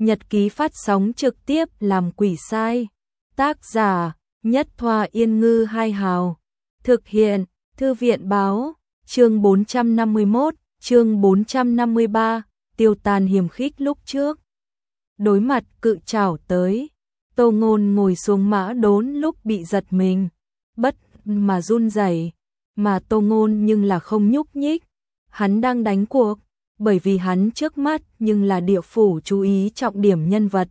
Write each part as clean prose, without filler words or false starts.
Nhật ký phát sóng trực tiếp làm quỷ sai. Tác giả Nhất Thoa Yên Ngư Hai Hào. Thực hiện Thư viện Báo. Chương 451, chương 453, tiêu tan hiềm khích lúc trước. Đối mặt cự trảo tới, Tô Ngôn ngồi xuống mã đốn lúc bị giật mình, bất mà run rẩy, mà Tô Ngôn nhưng là không nhúc nhích. Hắn đang đánh cuộc, bởi vì hắn trước mắt nhưng là địa phủ chú ý trọng điểm nhân vật,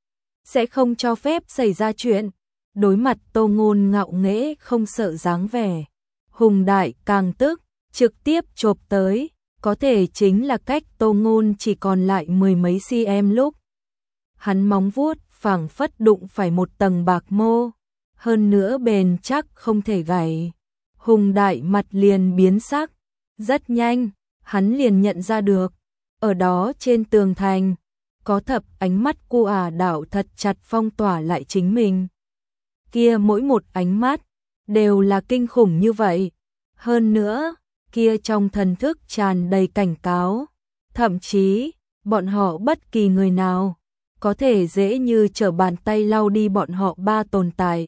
sẽ không cho phép xảy ra chuyện. Đối mặt Tô Ngôn ngạo nghễ không sợ dáng vẻ, Hùng Đại càng tức, trực tiếp chộp tới, có thể chính là cách Tô Ngôn chỉ còn lại mười mấy cm lúc. Hắn móng vuốt phảng phất đụng phải một tầng bạc mô, hơn nữa bền chắc không thể gãy. Hùng Đại mặt liền biến sắc, rất nhanh, hắn liền nhận ra được, ở đó trên tường thành, có thập ánh mắt cu đạo thật chặt phong tỏa lại chính mình. Kia mỗi một ánh mắt, đều là kinh khủng như vậy. Hơn nữa, kia trong thần thức tràn đầy cảnh cáo, thậm chí, bọn họ bất kỳ người nào, có thể dễ như trở bàn tay lau đi bọn họ ba tồn tại.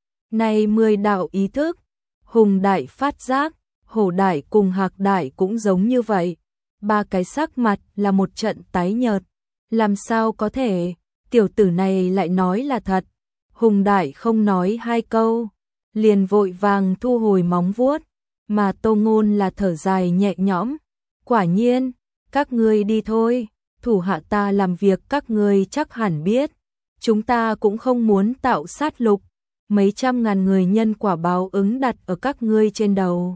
Này 10 đạo ý thức, Hùng Đại phát giác, Hổ Đại cùng Hạc Đại cũng giống như vậy. Ba cái sắc mặt là một trận tái nhợt. Làm sao có thể, tiểu tử này lại nói là thật. Hùng Đại không nói hai câu, liền vội vàng thu hồi móng vuốt, mà Tô Ngôn là thở dài nhẹ nhõm. Quả nhiên, các ngươi đi thôi, thủ hạ ta làm việc các ngươi chắc hẳn biết. Chúng ta cũng không muốn tạo sát lục, mấy trăm ngàn người nhân quả báo ứng đặt ở các ngươi trên đầu.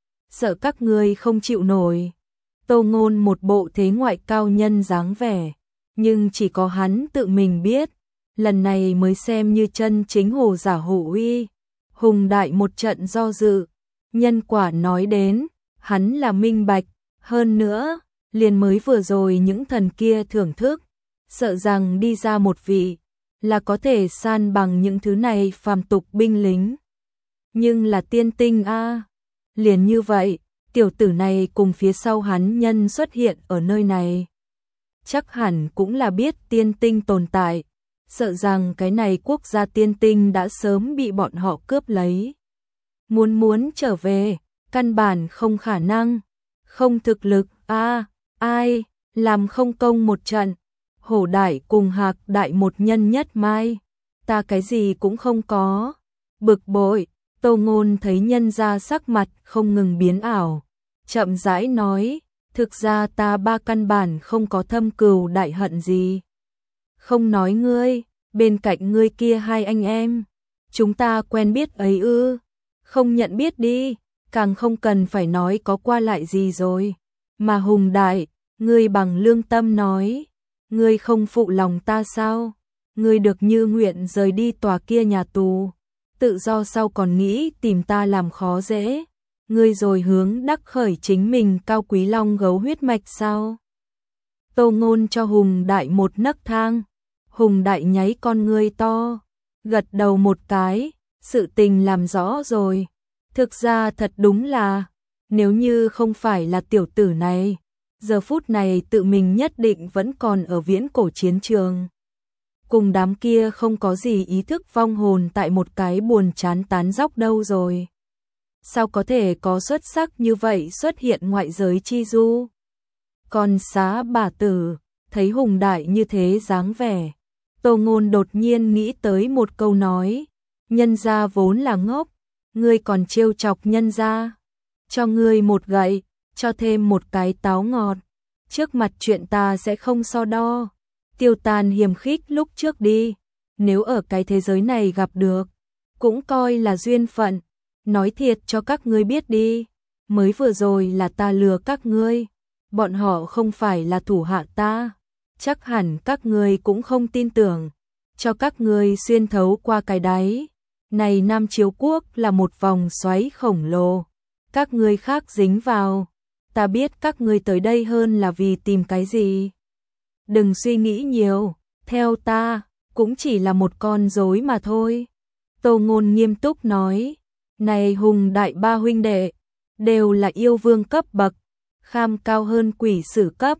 Sợ các ngươi không chịu nổi. Tô Ngôn một bộ thế ngoại cao nhân dáng vẻ, nhưng chỉ có hắn tự mình biết, lần này mới xem như chân chính hồ giả hổ uy. Hùng Đại một trận do dự, nhân quả nói đến, hắn là minh bạch, hơn nữa, liền mới vừa rồi những thần kia thưởng thức, sợ rằng đi ra một vị, là có thể san bằng những thứ này phàm tục binh lính. Nhưng là tiên tinh a, liền như vậy, tiểu tử này cùng phía sau hắn nhân xuất hiện ở nơi này. Chắc hẳn cũng là biết tiên tinh tồn tại, sợ rằng cái này quốc gia tiên tinh đã sớm bị bọn họ cướp lấy. Muốn trở về, căn bản không khả năng, không thực lực, ai, làm không công một trận. Hổ Đại cùng Hạc Đại một nhân nhất mai, ta cái gì cũng không có. Bực bội, Tô Ngôn thấy nhân ra sắc mặt không ngừng biến ảo, chậm rãi nói, thực ra ta ba căn bản không có thâm cừu đại hận gì. Không nói ngươi, bên cạnh ngươi kia hai anh em, chúng ta quen biết ấy ư? Không nhận biết đi, càng không cần phải nói có qua lại gì rồi. Mà Hùng Đại, ngươi bằng lương tâm nói, ngươi không phụ lòng ta sao? Ngươi được như nguyện rời đi tòa kia nhà tù, tự do sau còn nghĩ tìm ta làm khó dễ. Ngươi rồi hướng đắc khởi chính mình cao quý long gấu huyết mạch sao? Tô Ngôn cho Hùng Đại một nấc thang. Hùng Đại nháy con ngươi to, gật đầu một cái, sự tình làm rõ rồi. Thực ra thật đúng là, nếu như không phải là tiểu tử này, giờ phút này tự mình nhất định vẫn còn ở viễn cổ chiến trường. Cùng đám kia không có gì ý thức vong hồn tại một cái buồn chán tán dóc đâu rồi. Sao có thể có xuất sắc như vậy xuất hiện ngoại giới chi du? Còn xá bà tử, thấy Hùng Đại như thế dáng vẻ, Tô Ngôn đột nhiên nghĩ tới một câu nói, nhân gia vốn là ngốc, ngươi còn trêu chọc nhân gia, cho ngươi một gậy, cho thêm một cái táo ngọt, trước mặt chuyện ta sẽ không so đo, tiêu tan hiềm khích lúc trước đi, nếu ở cái thế giới này gặp được, cũng coi là duyên phận. Nói thiệt cho các ngươi biết đi, mới vừa rồi là ta lừa các ngươi, bọn họ không phải là thủ hạ ta, chắc hẳn các ngươi cũng không tin tưởng, cho các ngươi xuyên thấu qua cái đáy. Này Nam Chiếu Quốc là một vòng xoáy khổng lồ, các ngươi khác dính vào, ta biết các ngươi tới đây hơn là vì tìm cái gì. Đừng suy nghĩ nhiều, theo ta, cũng chỉ là một con rối mà thôi. Tô Ngôn nghiêm túc nói. Này Hùng Đại ba huynh đệ, đều là yêu vương cấp bậc, kham cao hơn quỷ sử cấp,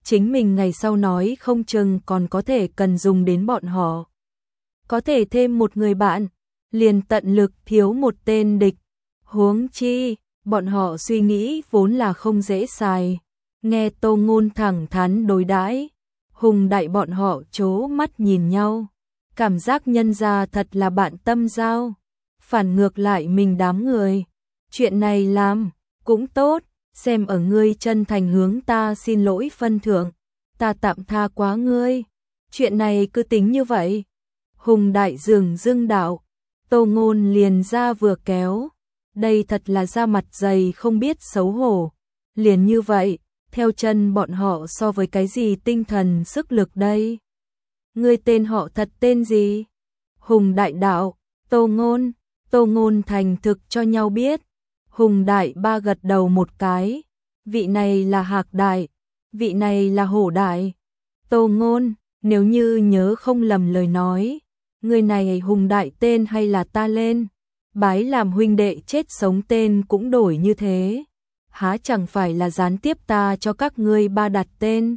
chính mình ngày sau nói không chừng còn có thể cần dùng đến bọn họ. Có thể thêm một người bạn, liền tận lực thiếu một tên địch. Huống chi, bọn họ suy nghĩ vốn là không dễ xài. Nghe Tô Ngôn thẳng thắn đối đãi, Hùng Đại bọn họ trố mắt nhìn nhau. Cảm giác nhân gia thật là bạn tâm giao. Phản ngược lại mình đám người. Chuyện này làm, cũng tốt, xem ở ngươi chân thành hướng ta xin lỗi phân thưởng. Ta tạm tha quá ngươi. Chuyện này cứ tính như vậy. Hùng Đại dừng dưng đạo. Tô Ngôn liền ra vừa kéo. Đây thật là da mặt dày không biết xấu hổ. Liền như vậy, theo chân bọn họ so với cái gì tinh thần sức lực đây. Ngươi tên họ thật tên gì? Hùng Đại đạo, Tô Ngôn. Tô Ngôn thành thực cho nhau biết. Hùng Đại ba gật đầu một cái. Vị này là Hạc Đại, vị này là Hổ Đại. Tô Ngôn, nếu như nhớ không lầm lời nói, người này Hùng Đại tên hay là ta lên? Bái làm huynh đệ chết sống tên cũng đổi như thế. Há chẳng phải là gián tiếp ta cho các ngươi ba đặt tên.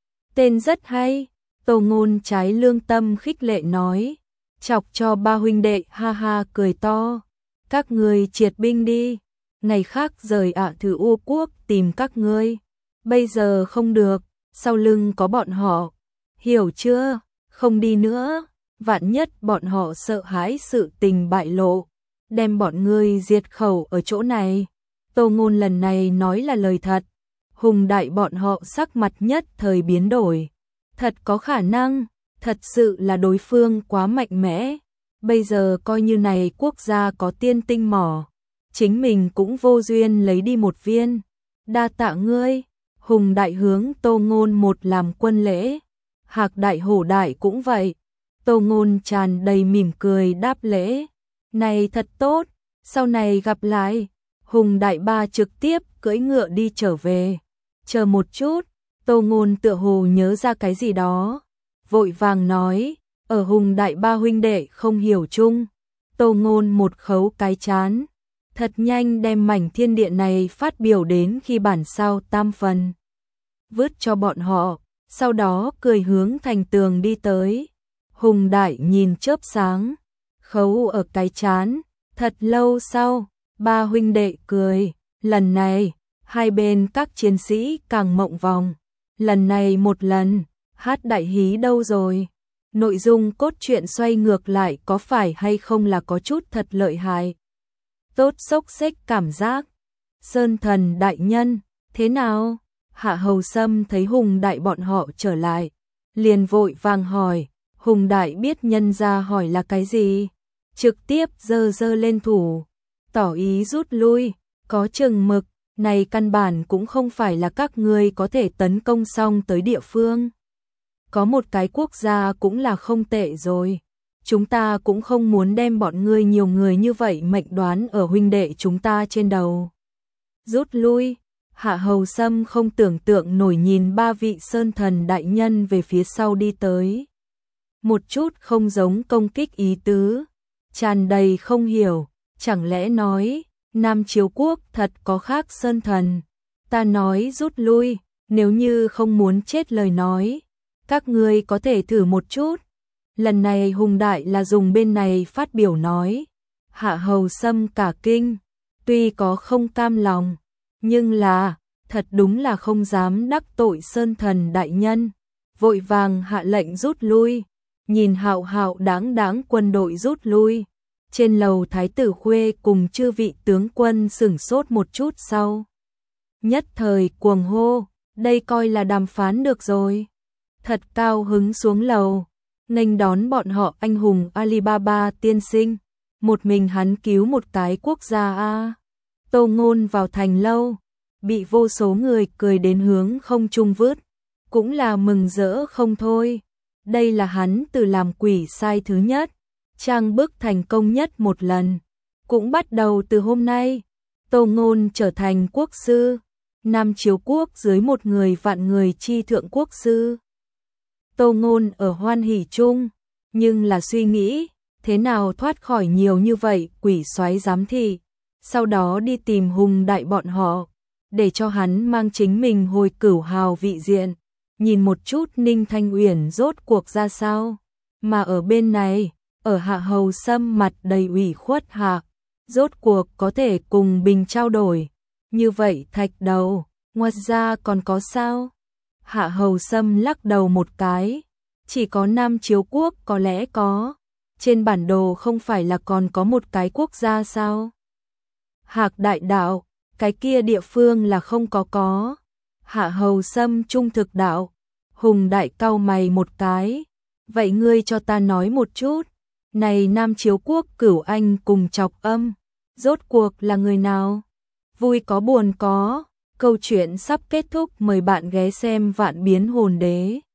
Tên rất hay. Tô Ngôn trái lương tâm khích lệ nói. Chọc cho ba huynh đệ ha ha cười to. Các ngươi triệt binh đi. Ngày khác rời Thử U quốc tìm các ngươi. Bây giờ không được, sau lưng có bọn họ. Hiểu chưa? Không đi nữa. Vạn nhất bọn họ sợ hãi sự tình bại lộ. Đem bọn ngươi diệt khẩu ở chỗ này. Tô Ngôn lần này nói là lời thật. Hùng Đại bọn họ sắc mặt nhất thời biến đổi. Thật có khả năng, thật sự là đối phương quá mạnh mẽ. Bây giờ coi như này quốc gia có tiên tinh mỏ. Chính mình cũng vô duyên lấy đi một viên. Đa tạ ngươi. Hùng Đại hướng Tô Ngôn một làm quân lễ. Hạc Đại Hổ Đại cũng vậy. Tô Ngôn tràn đầy mỉm cười đáp lễ. Này thật tốt, sau này gặp lại. Hùng Đại ba trực tiếp cưỡi ngựa đi trở về. Chờ một chút, Tô Ngôn tựa hồ nhớ ra cái gì đó. Vội vàng nói, ở Hùng Đại ba huynh đệ không hiểu chung. Tô Ngôn một khấu cái chán. Thật nhanh đem mảnh thiên địa này phát biểu đến khi bản sao tam phần. Vứt cho bọn họ, sau đó cười hướng thành tường đi tới. Hùng Đại nhìn chớp sáng, khấu ở cái chán. Thật lâu sau, ba huynh đệ cười. Lần này, hai bên các chiến sĩ càng mộng vòng. Lần này một lần, hát đại hí đâu rồi? Nội dung cốt truyện xoay ngược lại có phải hay không là có chút thật lợi hại? Tốt xốc xếch cảm giác. Sơn Thần đại nhân, thế nào? Hạ Hầu Sâm thấy Hùng Đại bọn họ trở lại, liền vội vàng hỏi. Hùng Đại biết nhân ra hỏi là cái gì? Trực tiếp giơ lên thủ, tỏ ý rút lui, có chừng mực. Này căn bản cũng không phải là các ngươi có thể tấn công xong tới địa phương. Có một cái quốc gia cũng là không tệ rồi. Chúng ta cũng không muốn đem bọn ngươi nhiều người như vậy mệnh đoán ở huynh đệ chúng ta trên đầu. Rút lui. Hạ Hầu Sâm không tưởng tượng nổi nhìn ba vị Sơn Thần đại nhân về phía sau đi tới. Một chút không giống công kích ý tứ, tràn đầy không hiểu. Chẳng lẽ nói Nam Chiếu Quốc thật có khác Sơn Thần? Ta nói rút lui, nếu như không muốn chết lời nói, các ngươi có thể thử một chút. Lần này Hùng Đại là dùng bên này phát biểu nói. Hạ Hầu Sâm cả kinh, tuy có không cam lòng, nhưng là, thật đúng là không dám đắc tội Sơn Thần đại nhân. Vội vàng hạ lệnh rút lui, nhìn hạo hạo đáng đáng quân đội rút lui. Trên lầu Thái tử Khuê cùng chư vị tướng quân sửng sốt một chút sau. Nhất thời cuồng hô, đây coi là đàm phán được rồi. Thật cao hứng xuống lầu, nghênh đón bọn họ anh hùng Alibaba tiên sinh. Một mình hắn cứu một cái quốc gia a. Tô Ngôn vào thành lâu, bị vô số người cười đến hướng không trung vứt, cũng là mừng rỡ không thôi. Đây là hắn từ làm quỷ sai thứ nhất, trang bức thành công nhất một lần. Cũng bắt đầu từ hôm nay, Tô Ngôn trở thành quốc sư, Nam Chiếu Quốc dưới một người vạn người chi thượng quốc sư. Tô Ngôn ở hoan hỉ chung, nhưng là suy nghĩ, thế nào thoát khỏi nhiều như vậy quỷ soái giám thị, sau đó đi tìm Hùng Đại bọn họ, để cho hắn mang chính mình hồi cửu hào vị diện. nhìn một chút Ninh Thanh Uyển rốt cuộc ra sao. Mà ở bên này, ở Hạ Hầu Sâm mặt đầy ủy khuất hạ, rốt cuộc có thể cùng Bình trao đổi. Như vậy Thạch Đầu, ngoài ra còn có sao? Hạ Hầu Sâm lắc đầu một cái, chỉ có Nam Chiếu Quốc có lẽ có, trên bản đồ không phải là còn có một cái quốc gia sao? Hạc Đại Đạo, cái kia địa phương là không có. Hạ Hầu Sâm trung thực đạo, Hùng Đại cau mày một cái, vậy ngươi cho ta nói một chút, này Nam Chiếu Quốc Cửu Anh cùng Chọc Âm, rốt cuộc là người nào? Vui có buồn có, câu chuyện sắp kết thúc, mời bạn ghé xem Vạn Biến Hồn Đế.